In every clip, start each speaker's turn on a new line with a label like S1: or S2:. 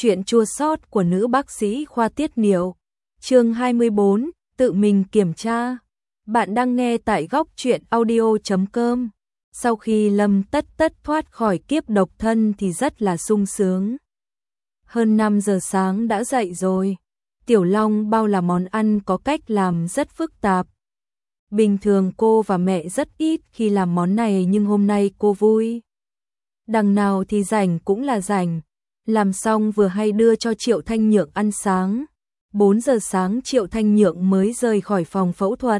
S1: Chuyện chua xót của nữ bác sĩ khoa tiết niệu. Chương 24, tự mình kiểm tra. Bạn đang nghe tại góc truyện audio.com. Sau khi Lâm Tất Tất thoát khỏi kiếp độc thân thì rất là sung sướng. Hơn 5 giờ sáng đã dậy rồi. Tiểu Long bao là món ăn có cách làm rất phức tạp. Bình thường cô và mẹ rất ít khi làm món này, nhưng hôm nay cô vui. Đằng nào thì rảnh cũng là rảnh. Làm xong vừa hay đưa cho Triệu Thanh Nhượng ăn sáng. 4 giờ sáng Triệu Thanh Nhượng mới rời khỏi phòng phẫu thuật.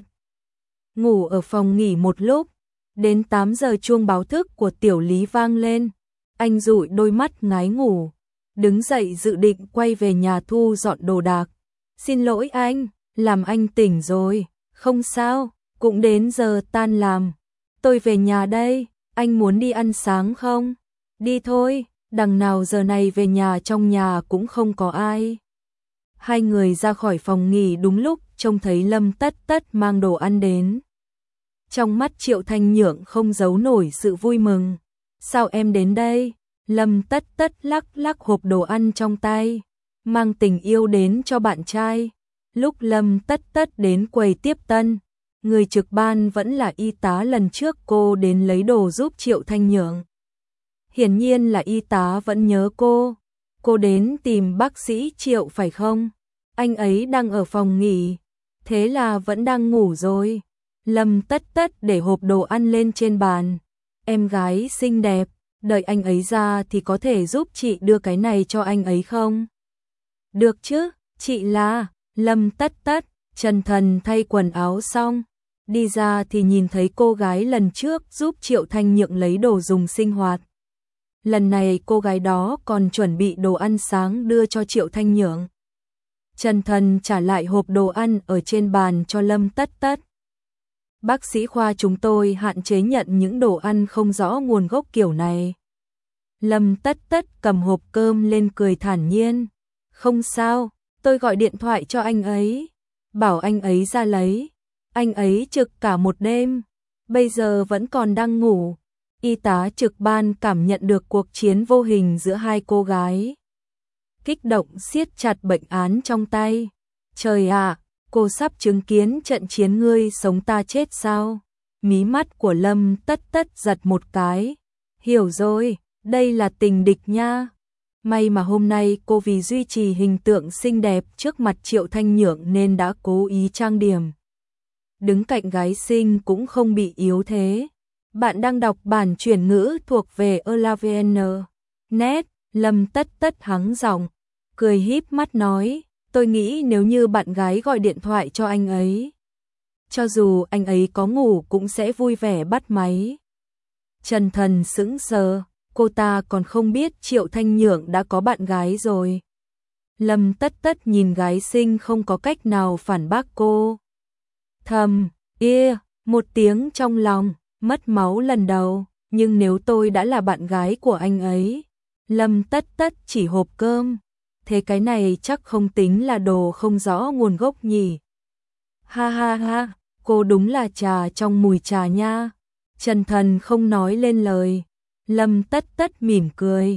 S1: Ngủ ở phòng nghỉ một lúc. Đến 8 giờ chuông báo thức của Tiểu Lý vang lên. Anh dụi đôi mắt ngái ngủ. Đứng dậy dự định quay về nhà thu dọn đồ đạc. Xin lỗi anh, làm anh tỉnh rồi. Không sao, cũng đến giờ tan làm. Tôi về nhà đây, anh muốn đi ăn sáng không? Đi thôi. Đằng nào giờ này về nhà, trong nhà cũng không có ai. Hai người ra khỏi phòng nghỉ đúng lúc trông thấy Lâm Tất Tất mang đồ ăn đến. Trong mắt Triệu Thanh Nhượng không giấu nổi sự vui mừng. Sao em đến đây? Lâm Tất Tất lắc lắc hộp đồ ăn trong tay, mang tình yêu đến cho bạn trai. Lúc Lâm Tất Tất đến quầy tiếp tân, người trực ban vẫn là y tá lần trước cô đến lấy đồ giúp Triệu Thanh Nhượng. Hiển nhiên là y tá vẫn nhớ cô. Cô đến tìm bác sĩ Triệu phải không? Anh ấy đang ở phòng nghỉ, thế là vẫn đang ngủ rồi. Lâm Tất Tất để hộp đồ ăn lên trên bàn. Em gái xinh đẹp, đợi anh ấy ra thì có thể giúp chị đưa cái này cho anh ấy không? Được chứ, chị là Lâm Tất Tất. Trần Thần thay quần áo xong, đi ra thì nhìn thấy cô gái lần trước giúp Triệu Thanh Nhượng lấy đồ dùng sinh hoạt. Lần này cô gái đó còn chuẩn bị đồ ăn sáng đưa cho Triệu Thanh Nhượng. Trần Thần trả lại hộp đồ ăn ở trên bàn cho Lâm Tất Tất. Bác sĩ khoa chúng tôi hạn chế nhận những đồ ăn không rõ nguồn gốc kiểu này. Lâm Tất Tất cầm hộp cơm lên cười thản nhiên. Không sao, tôi gọi điện thoại cho anh ấy, bảo anh ấy ra lấy. Anh ấy trực cả một đêm, bây giờ vẫn còn đang ngủ. Y tá trực ban cảm nhận được cuộc chiến vô hình giữa hai cô gái. Kích động siết chặt bệnh án trong tay. Trời ạ, cô sắp chứng kiến trận chiến ngươi sống ta chết sao? Mí mắt của Lâm Tất Tất giật một cái. Hiểu rồi, đây là tình địch nha. May mà hôm nay cô vì duy trì hình tượng xinh đẹp trước mặt Triệu Thanh Nhượng nên đã cố ý trang điểm. Đứng cạnh gái xinh cũng không bị yếu thế. Bạn đang đọc bản chuyển ngữ thuộc về Elavn. Net. Lâm Tất Tất hắng giọng, cười híp mắt nói, tôi nghĩ nếu như bạn gái gọi điện thoại cho anh ấy, cho dù anh ấy có ngủ cũng sẽ vui vẻ bắt máy. Trần Thần sững sờ, cô ta còn không biết Triệu Thanh Nhượng đã có bạn gái rồi. Lâm Tất Tất nhìn gái xinh không có cách nào phản bác cô. Thầm, một tiếng trong lòng. Mất máu lần đầu, nhưng nếu tôi đã là bạn gái của anh ấy. Lâm Tất Tất chỉ hộp cơm, thế cái này chắc không tính là đồ không rõ nguồn gốc nhỉ. Ha ha ha, cô đúng là trà trong mùi trà nha. Trần Thần không nói lên lời. Lâm Tất Tất mỉm cười.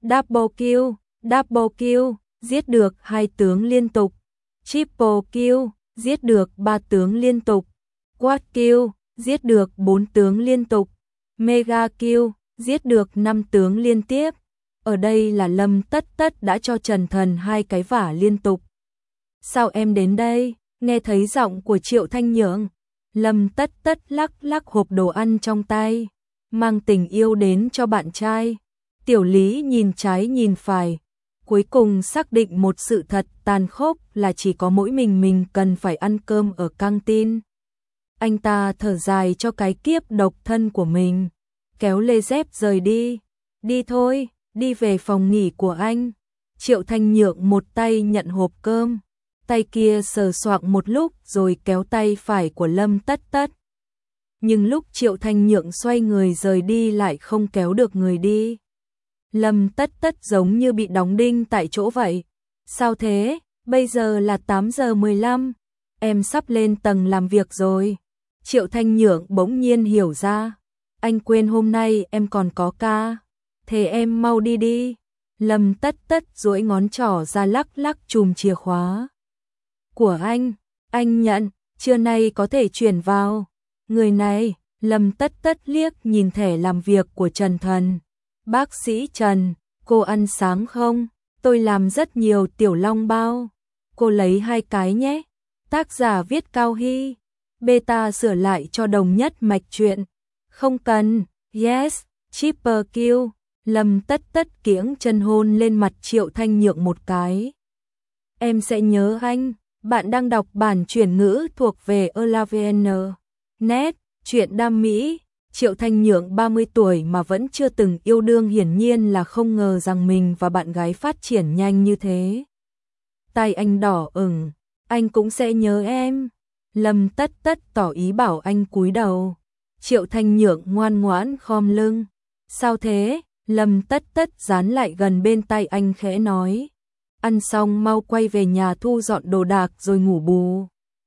S1: Double kill, giết được 2 tướng liên tục. Triple kill, giết được 3 tướng liên tục. Quad kill, giết được 4 tướng liên tục. Mega kill, giết được 5 tướng liên tiếp. Ở đây là Lâm Tất Tất đã cho Trần Thần 2 cái vả liên tục. Sao em đến đây? Nghe thấy giọng của Triệu Thanh Nhượng. Lâm Tất Tất lắc lắc hộp đồ ăn trong tay, mang tình yêu đến cho bạn trai. Tiểu Lý nhìn trái nhìn phải, cuối cùng xác định một sự thật tàn khốc là chỉ có mỗi mình cần phải ăn cơm ở căng tin. Anh ta thở dài cho cái kiếp độc thân của mình, kéo lê dép rời đi. Đi thôi, đi về phòng nghỉ của anh. Triệu Thanh Nhượng một tay nhận hộp cơm, tay kia sờ soạng một lúc rồi kéo tay phải của Lâm Tất Tất. Nhưng lúc Triệu Thanh Nhượng xoay người rời đi lại không kéo được người đi. Lâm Tất Tất giống như bị đóng đinh tại chỗ vậy. Sao thế? Bây giờ là 8 giờ 15, em sắp lên tầng làm việc rồi. Triệu Thanh Nhượng bỗng nhiên hiểu ra. Anh quên hôm nay em còn có ca. Thế em mau đi đi. Lâm Tất Tất duỗi ngón trỏ ra lắc lắc chùm chìa khóa của anh nhận, trưa nay có thể chuyển vào. Người này, Lâm Tất Tất liếc nhìn thẻ làm việc của Trần Thần. Bác sĩ Trần, cô ăn sáng không? Tôi làm rất nhiều tiểu long bao. Cô lấy 2 cái nhé. Tác giả viết Cao Hy. Beta sửa lại cho đồng nhất mạch truyện. Không cần, yes, cheaper kill. Lâm Tất Tất kiễng chân hôn lên mặt Triệu Thanh Nhượng một cái. Em sẽ nhớ anh. Bạn đang đọc bản chuyển ngữ thuộc về Elavn. Net, truyện đam mỹ. Triệu Thanh Nhượng 30 tuổi mà vẫn chưa từng yêu đương, hiển nhiên là không ngờ rằng mình và bạn gái phát triển nhanh như thế. Tai anh đỏ ửng, anh cũng sẽ nhớ em. Lâm Tất Tất tỏ ý bảo anh cúi đầu. Triệu Thanh Nhượng ngoan ngoãn khom lưng. Sao thế? Lâm Tất Tất dán lại gần bên tai anh khẽ nói. Ăn xong mau quay về nhà thu dọn đồ đạc rồi ngủ bù.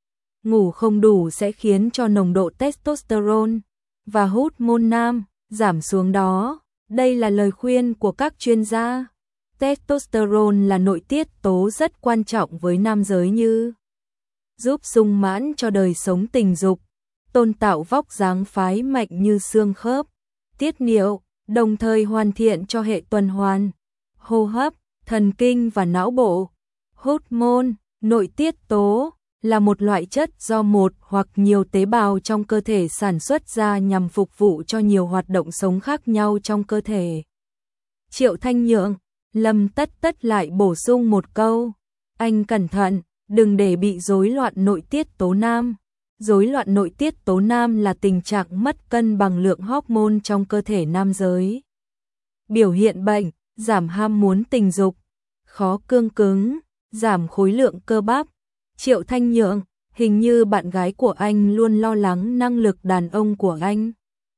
S1: Ngủ không đủ sẽ khiến cho nồng độ testosterone và hormone nam giảm xuống đó. Đây là lời khuyên của các chuyên gia. Testosterone là nội tiết tố rất quan trọng với nam giới, như giúp sung mãn cho đời sống tình dục, tôn tạo vóc dáng phái mạnh như xương khớp, tiết niệu, đồng thời hoàn thiện cho hệ tuần hoàn, hô hấp, thần kinh và não bộ. Hormone, nội tiết tố, là một loại chất do một hoặc nhiều tế bào trong cơ thể sản xuất ra nhằm phục vụ cho nhiều hoạt động sống khác nhau trong cơ thể. Triệu Thanh Nhượng, Lâm Tất Tất lại bổ sung một câu. Anh cẩn thận, đừng để bị rối loạn nội tiết tố nam. Rối loạn nội tiết tố nam là tình trạng mất cân bằng lượng hormone trong cơ thể nam giới. Biểu hiện bệnh, giảm ham muốn tình dục, khó cương cứng, giảm khối lượng cơ bắp. Triệu Thanh Nhượng, hình như bạn gái của anh luôn lo lắng năng lực đàn ông của anh.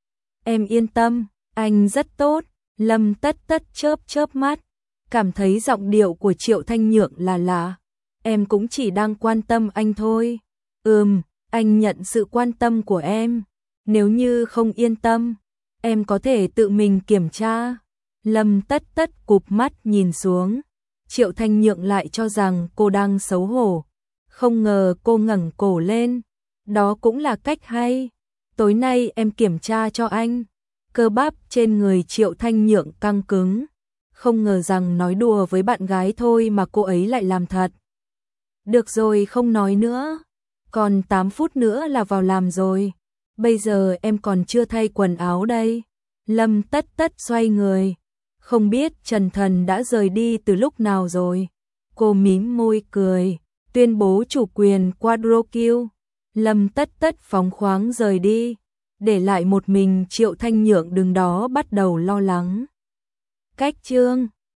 S1: Em yên tâm, anh rất tốt. Lâm Tất Tất chớp chớp mắt, cảm thấy giọng điệu của Triệu Thanh Nhượng là lạ. Em cũng chỉ đang quan tâm anh thôi. Anh nhận sự quan tâm của em. Nếu như không yên tâm, em có thể tự mình kiểm tra. Lâm Tất Tất cụp mắt nhìn xuống. Triệu Thanh Nhượng lại cho rằng cô đang xấu hổ. Không ngờ cô ngẩng cổ lên. Đó cũng là cách hay. Tối nay em kiểm tra cho anh. Cơ bắp trên người Triệu Thanh Nhượng căng cứng. Không ngờ rằng nói đùa với bạn gái thôi mà cô ấy lại làm thật. Được rồi, không nói nữa. Còn 8 phút nữa là vào làm rồi. Bây giờ em còn chưa thay quần áo đây. Lâm Tất Tất xoay người. Không biết Trần Thần đã rời đi từ lúc nào rồi. Cô mím môi cười, tuyên bố chủ quyền quadro kill. Lâm Tất Tất phóng khoáng rời đi, để lại một mình Triệu Thanh Nhượng đứng đó bắt đầu lo lắng. Cách chương